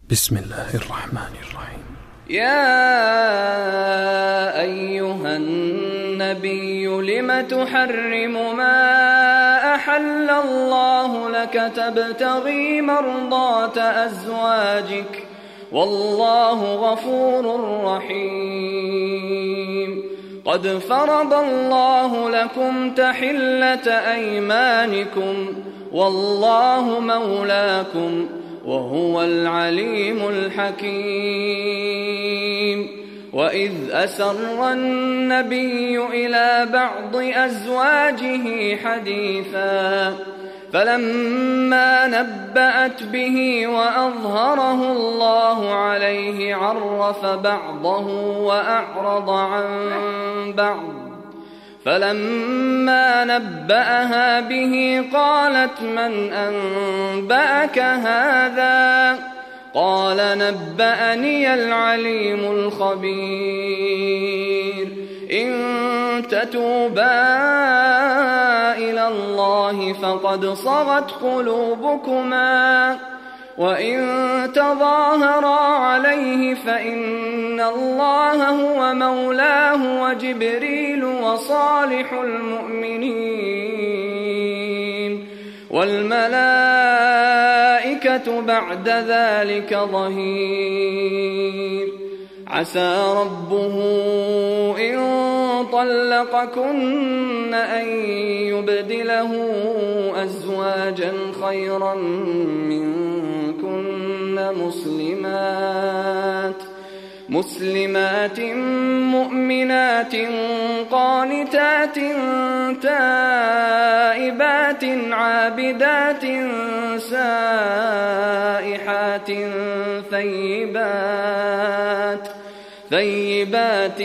بسم الله الرحمن الرحيم. يا أيها النبي لم تحرم ما أحل الله لك تبتغي مرضات أزواجك والله غفور رحيم. قد فرض الله لكم تحلة أيمانكم والله مولاكم وهو العليم الحكيم. وإذ أسر النبي إلى بعض أزواجه حديثا فلما نبأت به وأظهره الله عليه عرف بعضه وأعرض عن بعض. فلما نبأها به قالت من أنبأك هذا؟ قال نبأني العليم الخبير. إن تتوبا إلى الله فقد صغت قلوبكما وإن تظاهرا عليه فإن الله هو مولاه وجبريل وصالح المؤمنين والملائكة بعد ذلك ظهير. عسى ربه إن طلقكن أن يبدله أزواجا خيرا منكن مسلمات مؤمنات قانتات تائبات عابدات سائحات ثيبات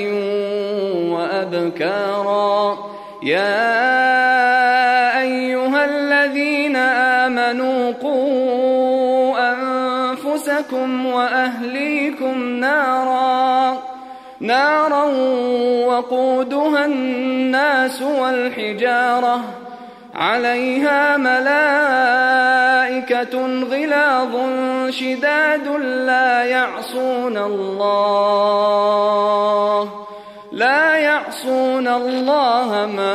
وأبكارا. يا أيها الذين آمنوا قوا أنفسكم وأهليكم نارا وقودها الناس والحجارة عليها ملائكة غلاظ شداد لا يعصون الله ما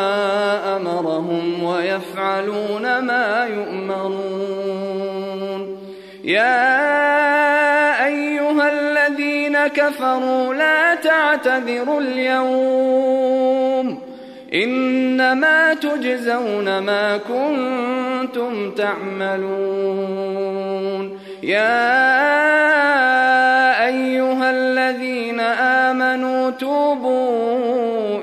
أمرهم ويفعلون ما يؤمرون. يا أيها الذين كفروا لا تعتذروا اليوم إنما تجزون ما كنتم تعملون. يا أيها الذين آمنوا توبوا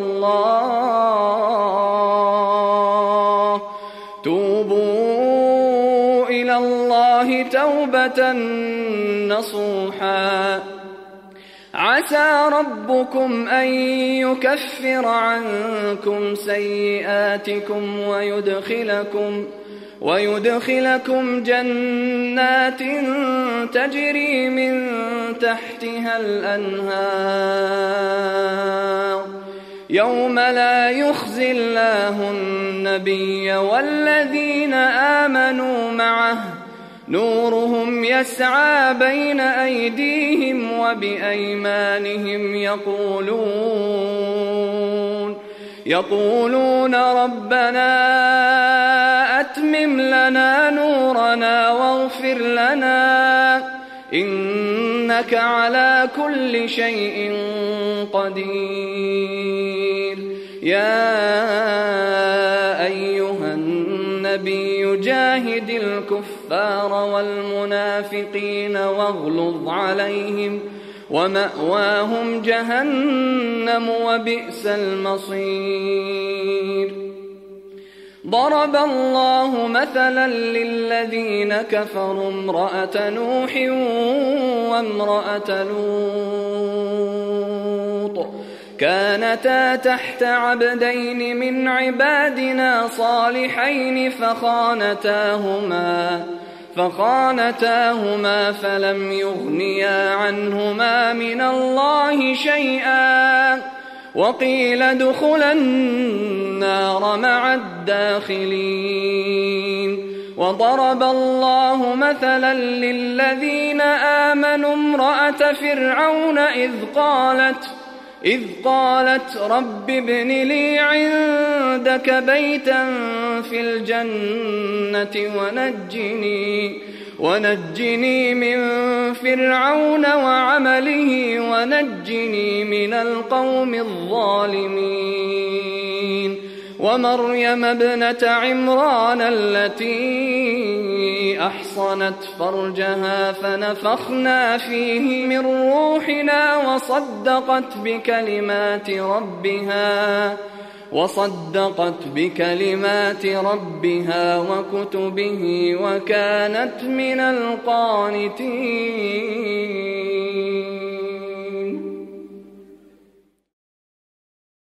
إلى الله توبة نصوحا. عسى ربكم أن يكفر عنكم سيئاتكم ويدخلكم جنات تجري من تحتها الأنهار يوم لا يخزي الله النبي والذين آمنوا معه نورهم يسعى بين أيديهم وبأيمانهم يقولون ربنا أتمم لنا نورنا واغفر لنا إنك على كل شيء قدير. يا أيها النبي جاهد الكفار والمنافقين واغلظ عليهم ومأواهم جهنم وبئس المصير. ضرب الله مثلا للذين كفروا امرأة نوح وامرأة لوط كانتا تحت عبدين من عبادنا صالحين فخانتاهما فلم يغنيا عنهما من الله شيئا وقيل ادخلا النار مع الداخلين. وضرب الله مثلا للذين آمنوا امرأة فرعون إذ قالت رب ابن لي عندك بيتا في الجنة ونجني من فرعون وعمله ونجني من القوم الظالمين ومريم ابنة عمران التي أحصنت فرجها فنفخنا فيه من روحنا وصدقت بكلمات ربها وكتبه وكانت من القانتين.